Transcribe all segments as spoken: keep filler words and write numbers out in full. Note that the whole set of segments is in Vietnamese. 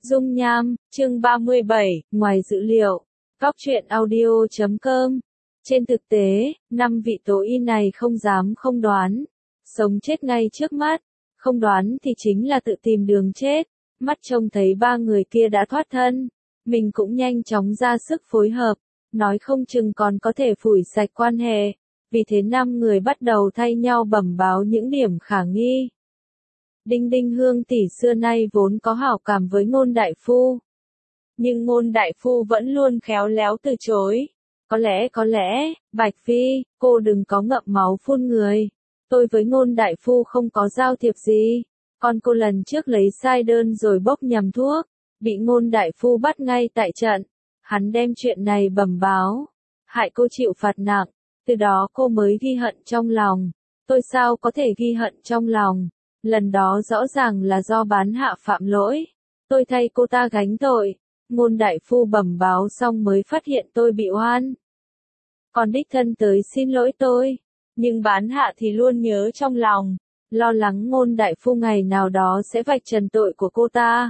Dung nham, chương ba mươi bảy, ngoài dữ liệu. Góc truyện audio chấm com. Trên thực tế, năm vị tố y này không dám không đoán. Sống chết ngay trước mắt. Không đoán thì chính là tự tìm đường chết. Mắt trông thấy ba người kia đã thoát thân. Mình cũng nhanh chóng ra sức phối hợp. Nói không chừng còn có thể phủi sạch quan hệ. Vì thế năm người bắt đầu thay nhau bẩm báo những điểm khả nghi. Đinh Đinh Hương tỷ xưa nay vốn có hảo cảm với Ngôn đại phu. Nhưng Ngôn đại phu vẫn luôn khéo léo từ chối. Có lẽ có lẽ, Bạch Phi, cô đừng có ngậm máu phun người. Tôi với Ngôn đại phu không có giao thiệp gì. Còn cô lần trước lấy sai đơn rồi bốc nhầm thuốc. Bị Ngôn đại phu bắt ngay tại trận. Hắn đem chuyện này bẩm báo. Hại cô chịu phạt nặng. Từ đó cô mới ghi hận trong lòng. Tôi sao có thể ghi hận trong lòng. Lần đó rõ ràng là do bán hạ phạm lỗi. Tôi thay cô ta gánh tội. Ngôn đại phu bẩm báo xong mới phát hiện tôi bị oan. Còn đích thân tới xin lỗi tôi. Nhưng bán hạ thì luôn nhớ trong lòng. Lo lắng Ngôn đại phu ngày nào đó sẽ vạch trần tội của cô ta.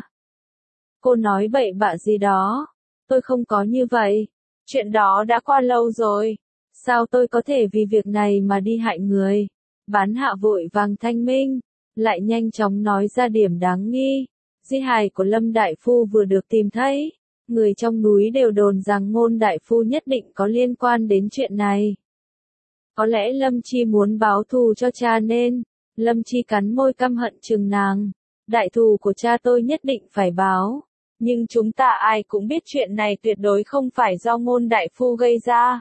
Cô nói bậy bạ gì đó. Tôi không có như vậy. Chuyện đó đã qua lâu rồi. Sao tôi có thể vì việc này mà đi hại người? Bán hạ vội vàng thanh minh. Lại nhanh chóng nói ra điểm đáng nghi. Di hài của Lâm đại phu vừa được tìm thấy. Người trong núi đều đồn rằng Ngôn đại phu nhất định có liên quan đến chuyện này. Có lẽ Lâm Chi muốn báo thù cho cha nên. Lâm Chi cắn môi căm hận chừng nàng. Đại thù của cha tôi nhất định phải báo. Nhưng chúng ta ai cũng biết chuyện này tuyệt đối không phải do Ngôn đại phu gây ra.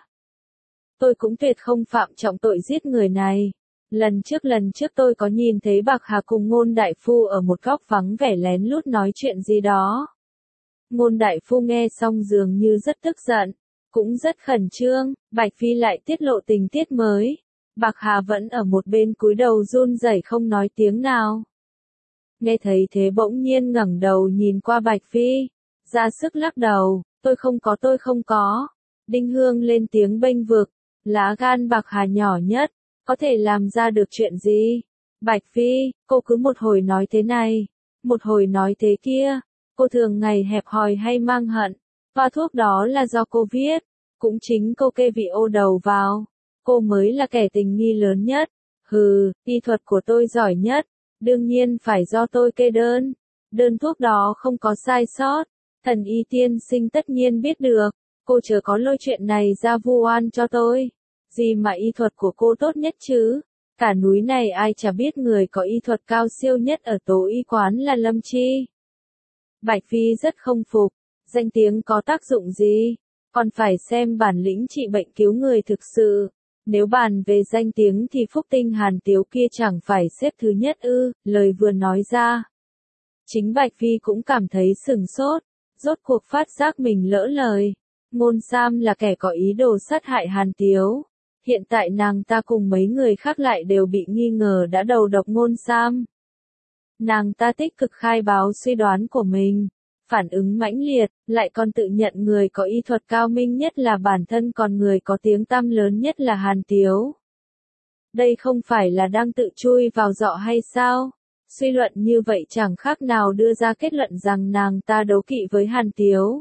Tôi cũng tuyệt không phạm trọng tội giết người này. Lần trước lần trước tôi có nhìn thấy Bạc Hà cùng Ngôn đại phu ở một góc vắng vẻ lén lút nói chuyện gì đó. Ngôn đại phu nghe xong dường như rất tức giận, cũng rất khẩn trương. Bạch Phi lại tiết lộ tình tiết mới. Bạc Hà vẫn ở một bên cúi đầu run rẩy không nói tiếng nào. Nghe thấy thế bỗng nhiên ngẩng đầu nhìn qua Bạch Phi, ra sức lắc đầu, tôi không có tôi không có. Đinh Hương lên tiếng bênh vực, lá gan Bạc Hà nhỏ nhất. Có thể làm ra được chuyện gì? Bạch Phi, cô cứ một hồi nói thế này, một hồi nói thế kia. Cô thường ngày hẹp hòi hay mang hận. Toa thuốc đó là do cô viết. Cũng chính cô kê vị ô đầu vào. Cô mới là kẻ tình nghi lớn nhất. Hừ, y thuật của tôi giỏi nhất. Đương nhiên phải do tôi kê đơn. Đơn thuốc đó không có sai sót. Thần y tiên sinh tất nhiên biết được. Cô chớ có lôi chuyện này ra vu oan cho tôi. Gì mà y thuật của cô tốt nhất chứ? Cả núi này ai chả biết người có y thuật cao siêu nhất ở tố y quán là Lâm Chi. Bạch Phi rất không phục. Danh tiếng có tác dụng gì? Còn phải xem bản lĩnh trị bệnh cứu người thực sự. Nếu bàn về danh tiếng thì Phúc Tinh Hàn Tiếu kia chẳng phải xếp thứ nhất ư? Lời vừa nói ra. Chính Bạch Phi cũng cảm thấy sừng sốt. Rốt cuộc phát giác mình lỡ lời. Ngôn Sam là kẻ có ý đồ sát hại Hàn Tiếu. Hiện tại nàng ta cùng mấy người khác lại đều bị nghi ngờ đã đầu độc Ngôn Sam. Nàng ta tích cực khai báo suy đoán của mình, phản ứng mãnh liệt, lại còn tự nhận người có y thuật cao minh nhất là bản thân còn người có tiếng tăm lớn nhất là Hàn Tiếu. Đây không phải là đang tự chui vào giọ hay sao? Suy luận như vậy chẳng khác nào đưa ra kết luận rằng nàng ta đấu kỵ với Hàn Tiếu.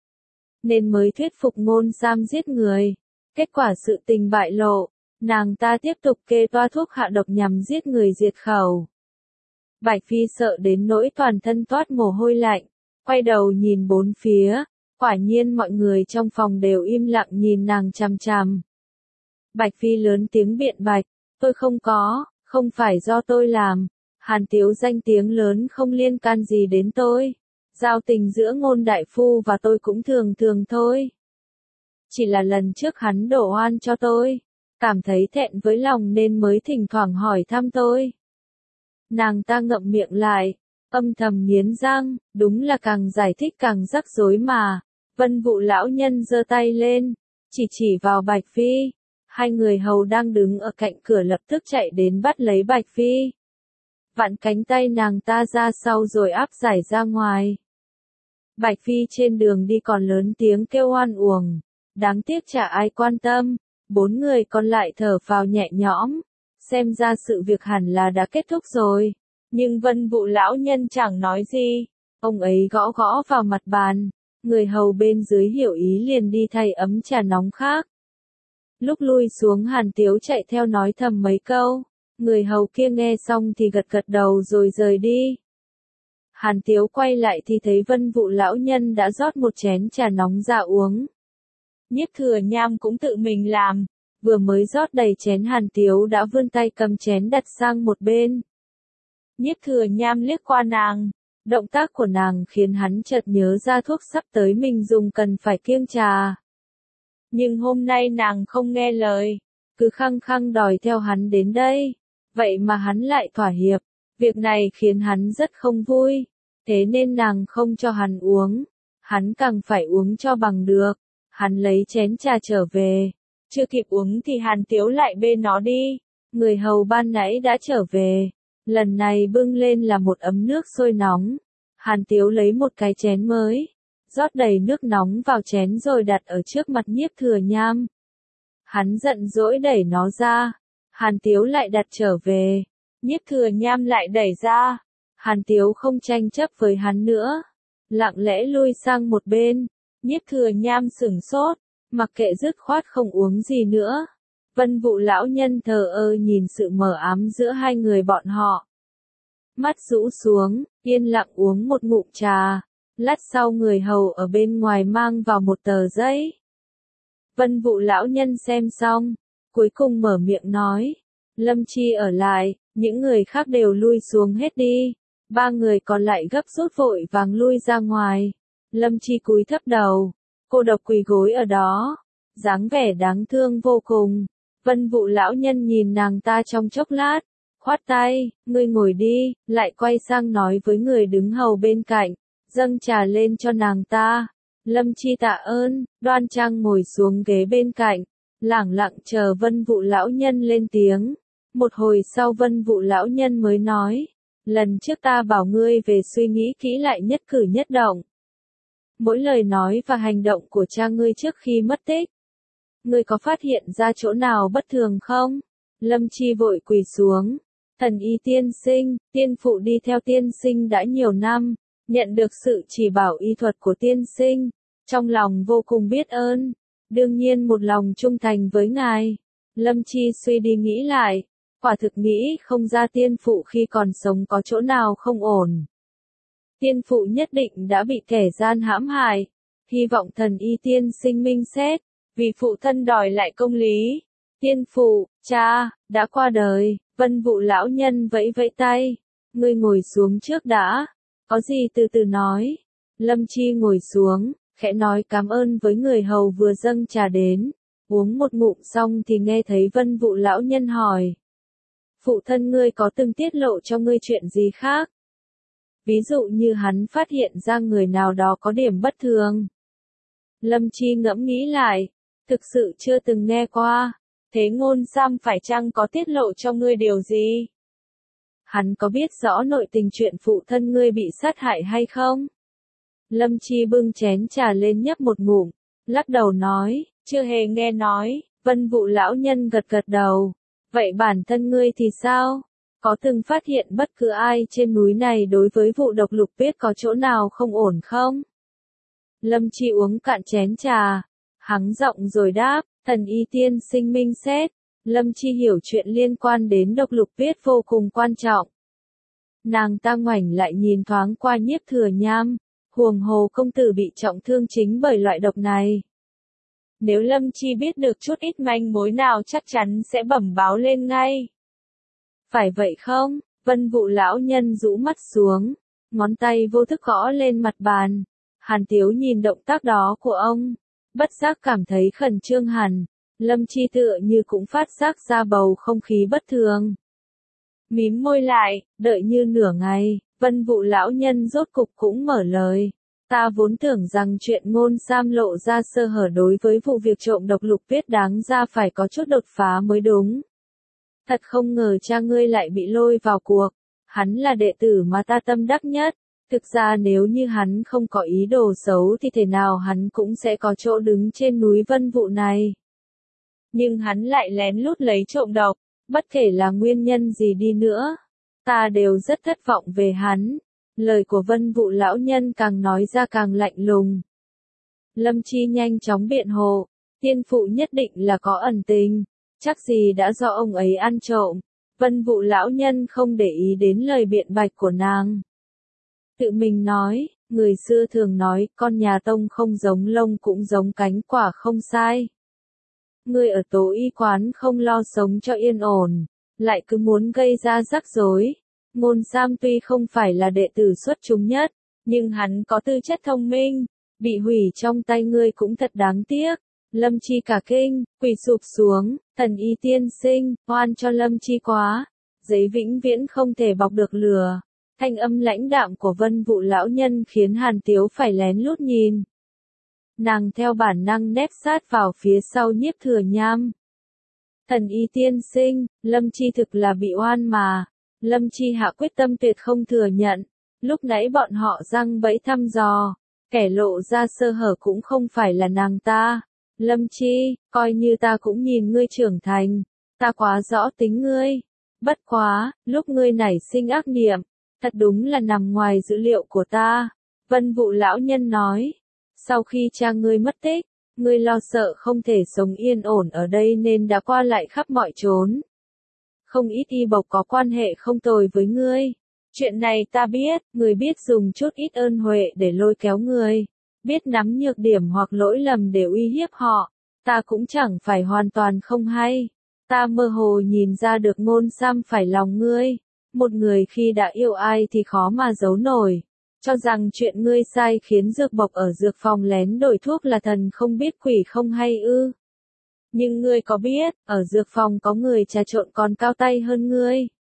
Nên mới thuyết phục Ngôn Sam giết người. Kết quả sự tình bại lộ, nàng ta tiếp tục kê toa thuốc hạ độc nhằm giết người diệt khẩu. Bạch Phi sợ đến nỗi toàn thân toát mồ hôi lạnh, quay đầu nhìn bốn phía, quả nhiên mọi người trong phòng đều im lặng nhìn nàng chằm chằm. Bạch Phi lớn tiếng biện bạch, tôi không có, không phải do tôi làm, Hàn Tiếu danh tiếng lớn không liên can gì đến tôi, giao tình giữa Ngôn đại phu và tôi cũng thường thường thôi. Chỉ là lần trước hắn đổ oan cho tôi, cảm thấy thẹn với lòng nên mới thỉnh thoảng hỏi thăm tôi. Nàng ta ngậm miệng lại, âm thầm nghiến răng, đúng là càng giải thích càng rắc rối mà. Vân Vụ lão nhân giơ tay lên, chỉ chỉ vào Bạch Phi. Hai người hầu đang đứng ở cạnh cửa lập tức chạy đến bắt lấy Bạch Phi. Vặn cánh tay nàng ta ra sau rồi áp giải ra ngoài. Bạch Phi trên đường đi còn lớn tiếng kêu oan uổng. Đáng tiếc chả ai quan tâm. Bốn người còn lại thở phào nhẹ nhõm. Xem ra sự việc hẳn là đã kết thúc rồi. Nhưng Vân Vụ lão nhân chẳng nói gì. Ông ấy gõ gõ vào mặt bàn, người hầu bên dưới hiểu ý liền đi thay ấm trà nóng khác. Lúc lui xuống Hàn Tiếu chạy theo nói thầm mấy câu, người hầu kia nghe xong thì gật gật đầu rồi rời đi. Hàn Tiếu quay lại thì thấy Vân Vụ lão nhân đã rót một chén trà nóng ra uống. Nhiếp Thừa Nham cũng tự mình làm, vừa mới rót đầy chén Hàn Tiếu đã vươn tay cầm chén đặt sang một bên. Nhiếp Thừa Nham liếc qua nàng, động tác của nàng khiến hắn chợt nhớ ra thuốc sắp tới mình dùng cần phải kiêng trà. Nhưng hôm nay nàng không nghe lời, cứ khăng khăng đòi theo hắn đến đây, vậy mà hắn lại thỏa hiệp, việc này khiến hắn rất không vui, thế nên nàng không cho hắn uống, hắn càng phải uống cho bằng được, hắn lấy chén trà trở về, chưa kịp uống thì Hàn Tiếu lại bê nó đi, người hầu ban nãy đã trở về, lần này bưng lên là một ấm nước sôi nóng, Hàn Tiếu lấy một cái chén mới, rót đầy nước nóng vào chén rồi đặt ở trước mặt Nhiếp Thừa Nham. Hắn giận dỗi đẩy nó ra, Hàn Tiếu lại đặt trở về, Nhiếp Thừa Nham lại đẩy ra, Hàn Tiếu không tranh chấp với hắn nữa, lặng lẽ lui sang một bên, Nhiếp Thừa Nham sửng sốt, mặc kệ dứt khoát không uống gì nữa. Vân Vụ lão nhân thờ ơ nhìn sự mờ ám giữa hai người bọn họ. Mắt rũ xuống, yên lặng uống một ngụm trà, lát sau người hầu ở bên ngoài mang vào một tờ giấy. Vân Vụ lão nhân xem xong, cuối cùng mở miệng nói, Lâm Chi ở lại, những người khác đều lui xuống hết đi. Ba người còn lại gấp rút vội vàng lui ra ngoài. Lâm Chi cúi thấp đầu, cô độc quỳ gối ở đó, dáng vẻ đáng thương vô cùng. Vân Vụ lão nhân nhìn nàng ta trong chốc lát, khoát tay, ngươi ngồi đi, lại quay sang nói với người đứng hầu bên cạnh, dâng trà lên cho nàng ta. Lâm Chi tạ ơn, đoan trang ngồi xuống ghế bên cạnh, lẳng lặng chờ Vân Vụ lão nhân lên tiếng. Một hồi sau Vân Vụ lão nhân mới nói, lần trước ta bảo ngươi về suy nghĩ kỹ lại nhất cử nhất động. Mỗi lời nói và hành động của cha ngươi trước khi mất tích. Ngươi có phát hiện ra chỗ nào bất thường không? Lâm Chi vội quỳ xuống. Thần y tiên sinh, tiên phụ đi theo tiên sinh đã nhiều năm, nhận được sự chỉ bảo y thuật của tiên sinh, trong lòng vô cùng biết ơn, đương nhiên một lòng trung thành với ngài. Lâm Chi suy đi nghĩ lại, quả thực nghĩ không ra tiên phụ khi còn sống có chỗ nào không ổn. Tiên phụ nhất định đã bị kẻ gian hãm hại, hy vọng thần y tiên sinh minh xét, vì phụ thân đòi lại công lý. Tiên phụ, cha, đã qua đời. Vân Vụ lão nhân vẫy vẫy tay, ngươi ngồi xuống trước đã, có gì từ từ nói. Lâm Chi ngồi xuống, khẽ nói cảm ơn với người hầu vừa dâng trà đến, uống một ngụm xong thì nghe thấy Vân Vụ lão nhân hỏi. Phụ thân ngươi có từng tiết lộ cho ngươi chuyện gì khác? Ví dụ như hắn phát hiện ra người nào đó có điểm bất thường. Lâm Chi ngẫm nghĩ lại, thực sự chưa từng nghe qua. Thế Ngôn Sam phải chăng có tiết lộ cho ngươi điều gì? Hắn có biết rõ nội tình chuyện phụ thân ngươi bị sát hại hay không? Lâm Chi bưng chén trà lên nhấp một ngụm, lắc đầu nói, chưa hề nghe nói. Vân Vụ lão nhân gật gật đầu. Vậy bản thân ngươi thì sao? Có từng phát hiện bất cứ ai trên núi này đối với vụ độc lục biết có chỗ nào không ổn không? Lâm Chi uống cạn chén trà, hắng giọng rồi đáp, thần y tiên sinh minh xét. Lâm Chi hiểu chuyện liên quan đến độc lục biết vô cùng quan trọng. Nàng ta ngoảnh lại nhìn thoáng qua Nhiếp Thừa Nham, huống hồ công tử bị trọng thương chính bởi loại độc này. Nếu Lâm Chi biết được chút ít manh mối nào chắc chắn sẽ bẩm báo lên ngay. Phải vậy không? Vân Vụ lão nhân rũ mắt xuống, ngón tay vô thức gõ lên mặt bàn. Hàn Tiếu nhìn động tác đó của ông, bất giác cảm thấy khẩn trương hẳn. Lâm Chi tựa như cũng phát giác ra bầu không khí bất thường. Mím môi lại, đợi như nửa ngày, Vân Vụ lão nhân rốt cục cũng mở lời. Ta vốn tưởng rằng chuyện Ngôn Sam lộ ra sơ hở đối với vụ việc trộm độc lục viết đáng ra phải có chút đột phá mới đúng. Thật không ngờ cha ngươi lại bị lôi vào cuộc. Hắn là đệ tử mà ta tâm đắc nhất. Thực ra nếu như hắn không có ý đồ xấu thì thể nào hắn cũng sẽ có chỗ đứng trên núi Vân Vụ này. Nhưng hắn lại lén lút lấy trộm độc, bất kể là nguyên nhân gì đi nữa. Ta đều rất thất vọng về hắn. Lời của Vân Vũ lão nhân càng nói ra càng lạnh lùng. Lâm Chi nhanh chóng biện hộ, tiên phụ nhất định là có ẩn tình, chắc gì đã do ông ấy ăn trộm. Vân Vũ lão nhân không để ý đến lời biện bạch của nàng. Tự mình nói, người xưa thường nói, con nhà tông không giống lông cũng giống cánh, quả không sai. Ngươi ở Tố Y quán không lo sống cho yên ổn, lại cứ muốn gây ra rắc rối. Ngôn Sam tuy không phải là đệ tử xuất chúng nhất, nhưng hắn có tư chất thông minh, bị hủy trong tay ngươi cũng thật đáng tiếc. Lâm Chi cả kinh, quỳ sụp xuống, thần y tiên sinh, oan cho Lâm Chi quá, giấy vĩnh viễn không thể bọc được lửa. Thanh âm lãnh đạm của Vân Vũ lão nhân khiến Hàn Tiếu phải lén lút nhìn. Nàng theo bản năng nép sát vào phía sau Nhiếp Thừa Nham. Thần y tiên sinh, Lâm Chi thực là bị oan mà. Lâm Chi hạ quyết tâm tuyệt không thừa nhận. Lúc nãy bọn họ giăng bẫy thăm dò, kẻ lộ ra sơ hở cũng không phải là nàng ta. Lâm Chi, coi như ta cũng nhìn ngươi trưởng thành, ta quá rõ tính ngươi. Bất quá, lúc ngươi nảy sinh ác niệm, thật đúng là nằm ngoài dữ liệu của ta. Vân Vũ lão nhân nói, sau khi cha ngươi mất tích, ngươi lo sợ không thể sống yên ổn ở đây nên đã qua lại khắp mọi chốn. Không ít y bộc có quan hệ không tồi với ngươi. Chuyện này ta biết, người biết dùng chút ít ơn huệ để lôi kéo người, biết nắm nhược điểm hoặc lỗi lầm để uy hiếp họ, ta cũng chẳng phải hoàn toàn không hay. Ta mơ hồ nhìn ra được Ngôn Sam phải lòng ngươi, một người khi đã yêu ai thì khó mà giấu nổi. Cho rằng chuyện ngươi sai khiến dược bộc ở dược phòng lén đổi thuốc là thần không biết quỷ không hay ư. Nhưng ngươi có biết, ở dược phòng có người trà trộn còn cao tay hơn ngươi.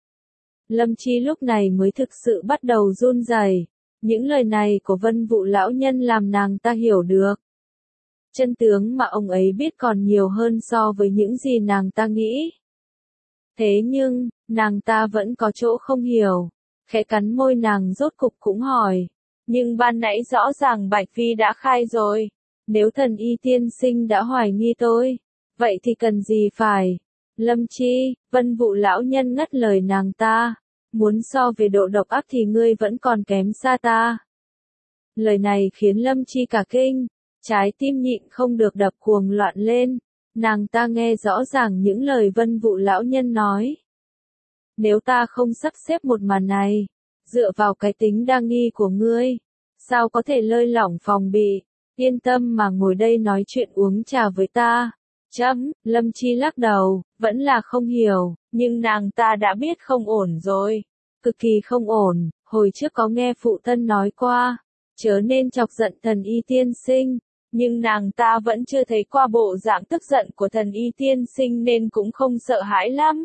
Lâm Chi lúc này mới thực sự bắt đầu run rẩy. Những lời này của Vân Vũ lão nhân làm nàng ta hiểu được. Chân tướng mà ông ấy biết còn nhiều hơn so với những gì nàng ta nghĩ. Thế nhưng, nàng ta vẫn có chỗ không hiểu. Khẽ cắn môi nàng rốt cục cũng hỏi. Nhưng ban nãy rõ ràng Bạch Phi đã khai rồi. Nếu thần y tiên sinh đã hoài nghi tôi, vậy thì cần gì phải? Lâm Chi, Vân Vũ lão nhân ngắt lời nàng ta. Muốn so về độ độc ác thì ngươi vẫn còn kém xa ta. Lời này khiến Lâm Chi cả kinh, trái tim nhịn không được đập cuồng loạn lên. Nàng ta nghe rõ ràng những lời Vân Vũ lão nhân nói. Nếu ta không sắp xếp một màn này, dựa vào cái tính đa nghi của ngươi, sao có thể lơi lỏng phòng bị, yên tâm mà ngồi đây nói chuyện uống trà với ta. Chấm, Lâm Chi lắc đầu, vẫn là không hiểu, nhưng nàng ta đã biết không ổn rồi. Cực kỳ không ổn, hồi trước có nghe phụ thân nói qua, chớ nên chọc giận thần y tiên sinh, nhưng nàng ta vẫn chưa thấy qua bộ dạng tức giận của thần y tiên sinh nên cũng không sợ hãi lắm.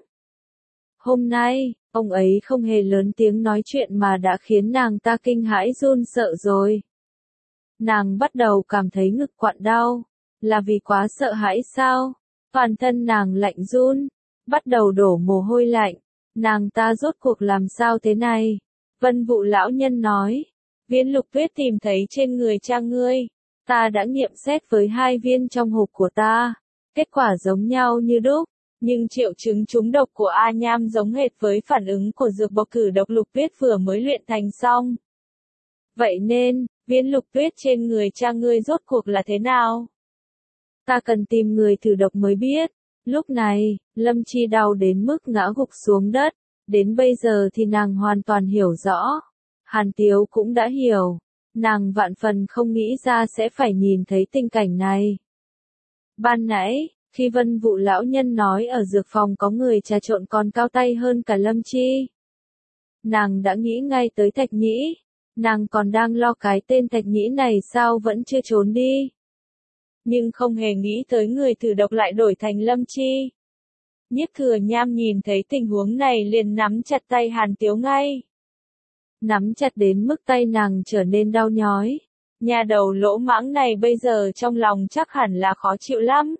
Hôm nay, ông ấy không hề lớn tiếng nói chuyện mà đã khiến nàng ta kinh hãi run sợ rồi. Nàng bắt đầu cảm thấy ngực quặn đau. Là vì quá sợ hãi sao? Toàn thân nàng lạnh run, bắt đầu đổ mồ hôi lạnh. Nàng ta rốt cuộc làm sao thế này? Vân Vũ lão nhân nói, viên lục tuyết tìm thấy trên người cha ngươi. Ta đã nghiệm xét với hai viên trong hộp của ta. Kết quả giống nhau như đúc, nhưng triệu chứng trúng độc của A Nham giống hệt với phản ứng của dược bộc cử độc lục tuyết vừa mới luyện thành xong. Vậy nên, viên lục tuyết trên người cha ngươi rốt cuộc là thế nào? Ta cần tìm người thử độc mới biết. Lúc này, Lâm Chi đau đến mức ngã gục xuống đất. Đến bây giờ thì nàng hoàn toàn hiểu rõ. Hàn Tiếu cũng đã hiểu. Nàng vạn phần không nghĩ ra sẽ phải nhìn thấy tình cảnh này. Ban nãy, khi Vân Vũ lão nhân nói ở dược phòng có người trà trộn còn cao tay hơn cả Lâm Chi, nàng đã nghĩ ngay tới Thạch Nhĩ. Nàng còn đang lo cái tên Thạch Nhĩ này sao vẫn chưa trốn đi. Nhưng không hề nghĩ tới người thử độc lại đổi thành Lâm Chi. Nhiếp Thừa Nham nhìn thấy tình huống này liền nắm chặt tay Hàn Tiếu ngay. Nắm chặt đến mức tay nàng trở nên đau nhói. Nhà đầu lỗ mãng này bây giờ trong lòng chắc hẳn là khó chịu lắm.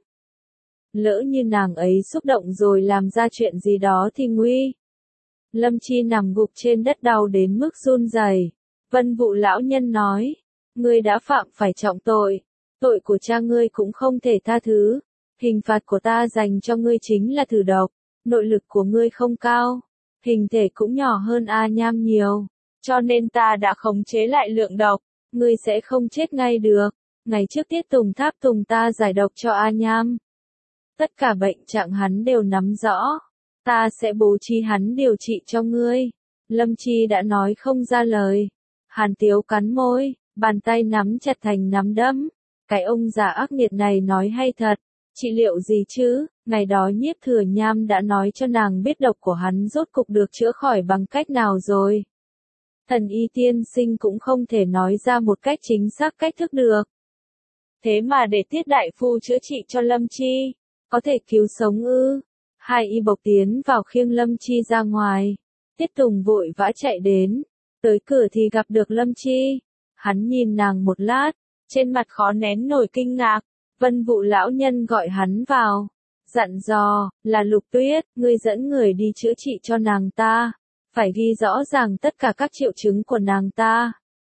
Lỡ như nàng ấy xúc động rồi làm ra chuyện gì đó thì nguy. Lâm Chi nằm gục trên đất đau đến mức run rẩy. Vân Vũ lão nhân nói, ngươi đã phạm phải trọng tội. Tội của cha ngươi cũng không thể tha thứ. Hình phạt của ta dành cho ngươi chính là thử độc. Nội lực của ngươi không cao. Hình thể cũng nhỏ hơn A Nham nhiều. cho nên ta đã khống chế lại lượng độc, ngươi sẽ không chết ngay được. Ngày trước Tiết Tùng tháp tùng ta giải độc cho A Nham. Tất cả bệnh trạng hắn đều nắm rõ, ta sẽ bố trí hắn điều trị cho ngươi. Lâm Chi đã nói không ra lời. Hàn Tiếu cắn môi, bàn tay nắm chặt thành nắm đấm. Cái ông già ác nghiệt này nói hay thật, trị liệu gì chứ, ngày đó Nhiếp Thừa Nham đã nói cho nàng biết độc của hắn rốt cục được chữa khỏi bằng cách nào rồi. Thần y tiên sinh cũng không thể nói ra một cách chính xác cách thức được. Thế mà để Tiết đại phu chữa trị cho Lâm Chi, có thể cứu sống ư? Hai y bộc tiến vào khiêng Lâm Chi ra ngoài. Tiết Tùng vội vã chạy đến, tới cửa thì gặp được Lâm Chi. Hắn nhìn nàng một lát, trên mặt khó nén nổi kinh ngạc. Vân Vụ lão nhân gọi hắn vào, dặn dò, là Lục Tuyết, ngươi dẫn người đi chữa trị cho nàng ta, phải ghi rõ ràng tất cả các triệu chứng của nàng ta.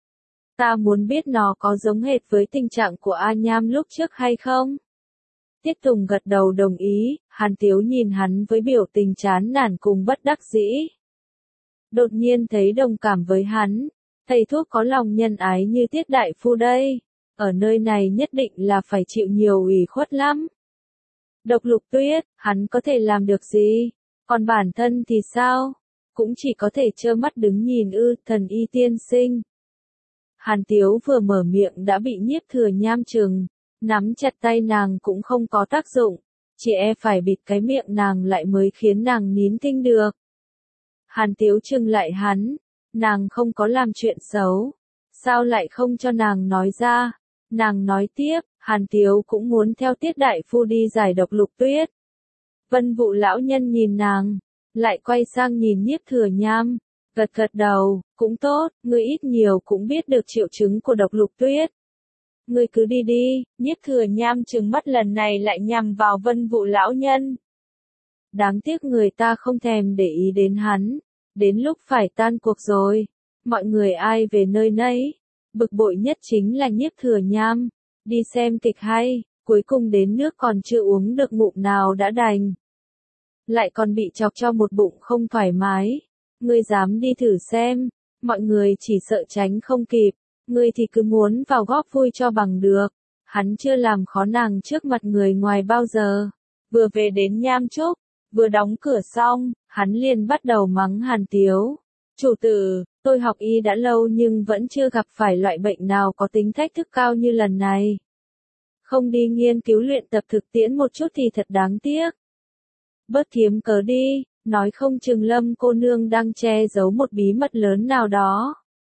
Ta muốn biết nó có giống hệt với tình trạng của A Nham lúc trước hay không? Tiết Tùng gật đầu đồng ý, Hàn Tiếu nhìn hắn với biểu tình chán nản cùng bất đắc dĩ. Đột nhiên thấy đồng cảm với hắn, thầy thuốc có lòng nhân ái như Tiết đại phu đây, ở nơi này nhất định là phải chịu nhiều ủy khuất lắm. Độc Lục Tuyết, hắn có thể làm được gì? Còn bản thân thì sao? Cũng chỉ có thể trơ mắt đứng nhìn ư, thần y tiên sinh. Hàn Tiếu vừa mở miệng đã bị Nhiếp Thừa Nham trừng, nắm chặt tay nàng cũng không có tác dụng, chỉ e phải bịt cái miệng nàng lại mới khiến nàng nín thinh được. Hàn Tiếu trừng lại hắn, nàng không có làm chuyện xấu, sao lại không cho nàng nói ra? Nàng nói tiếp, Hàn Tiếu cũng muốn theo Tiết đại phu đi giải độc Lục Tuyết. Vân Vụ lão nhân nhìn nàng, lại quay sang nhìn Nhiếp Thừa Nham, gật gật đầu, cũng tốt, ngươi ít nhiều cũng biết được triệu chứng của độc Lục Tuyết. Ngươi cứ đi đi. Nhiếp Thừa Nham trừng mắt lần này lại nhằm vào Vân Vụ lão nhân. Đáng tiếc người ta không thèm để ý đến hắn, đến lúc phải tan cuộc rồi, mọi người ai về nơi nấy. Bực bội nhất chính là Nhiếp Thừa Nham, đi xem kịch hay, cuối cùng đến nước còn chưa uống được ngụm nào đã đành. Lại còn bị chọc cho một bụng không thoải mái. Ngươi dám đi thử xem, mọi người chỉ sợ tránh không kịp, ngươi thì cứ muốn vào góp vui cho bằng được. Hắn chưa làm khó nàng trước mặt người ngoài bao giờ. Vừa về đến Nham Trúc, vừa đóng cửa xong, hắn liền bắt đầu mắng Hàn Tiếu. Chủ tử, tôi học y đã lâu nhưng vẫn chưa gặp phải loại bệnh nào có tính thách thức cao như lần này. Không đi nghiên cứu luyện tập thực tiễn một chút thì thật đáng tiếc. Bớt kiếm cớ đi, nói không chừng Lâm cô nương đang che giấu một bí mật lớn nào đó.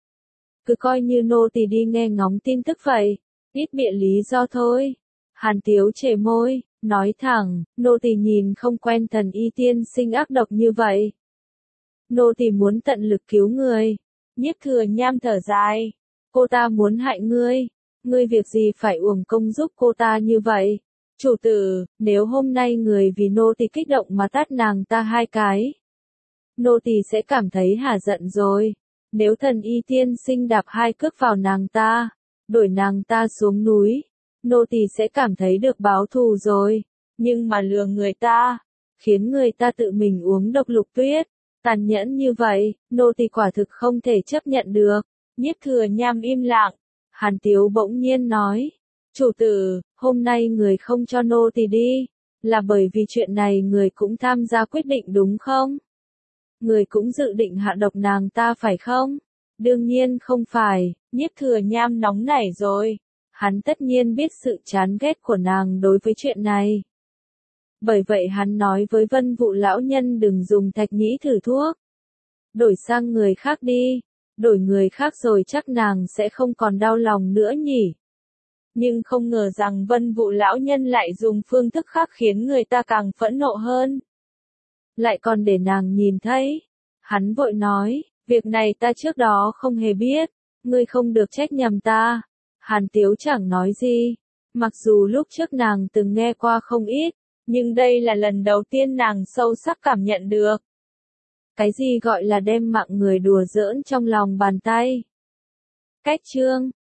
Cứ coi như nô tỳ đi nghe ngóng tin tức vậy, ít bịa lý do thôi. Hàn Tiếu chề môi, nói thẳng, nô tỳ nhìn không quen thần y tiên sinh ác độc như vậy. Nô tỳ muốn tận lực cứu người. Nhiếp Thừa Nham thở dài, cô ta muốn hại ngươi, ngươi việc gì phải uổng công giúp cô ta như vậy? Chủ tử, nếu hôm nay người vì nô tỳ kích động mà tát nàng ta hai cái, nô tỳ sẽ cảm thấy hả giận rồi. Nếu thần y tiên sinh đạp hai cước vào nàng ta, đuổi nàng ta xuống núi, nô tỳ sẽ cảm thấy được báo thù rồi. Nhưng mà lừa người ta, khiến người ta tự mình uống độc Lục Tuyết, tàn nhẫn như vậy, nô tỳ quả thực không thể chấp nhận được. Nhiếp Thừa Nham im lặng, Hàn Tiếu bỗng nhiên nói, chủ tử, hôm nay người không cho nô tỳ đi, là bởi vì chuyện này người cũng tham gia quyết định đúng không? Người cũng dự định hạ độc nàng ta phải không? Đương nhiên không phải. Nhiếp Thừa Nham nóng nảy rồi. Hắn tất nhiên biết sự chán ghét của nàng đối với chuyện này. Bởi vậy hắn nói với Vân Vụ lão nhân đừng dùng thạch nhĩ thử thuốc. Đổi sang người khác đi. Đổi người khác rồi chắc nàng sẽ không còn đau lòng nữa nhỉ. Nhưng không ngờ rằng Vân Vụ lão nhân lại dùng phương thức khác khiến người ta càng phẫn nộ hơn. Lại còn để nàng nhìn thấy. Hắn vội nói, việc này ta trước đó không hề biết, ngươi không được trách nhầm ta. Hàn Tiếu chẳng nói gì, mặc dù lúc trước nàng từng nghe qua không ít, nhưng đây là lần đầu tiên nàng sâu sắc cảm nhận được. Cái gì gọi là đem mạng người đùa giỡn trong lòng bàn tay. Cách chương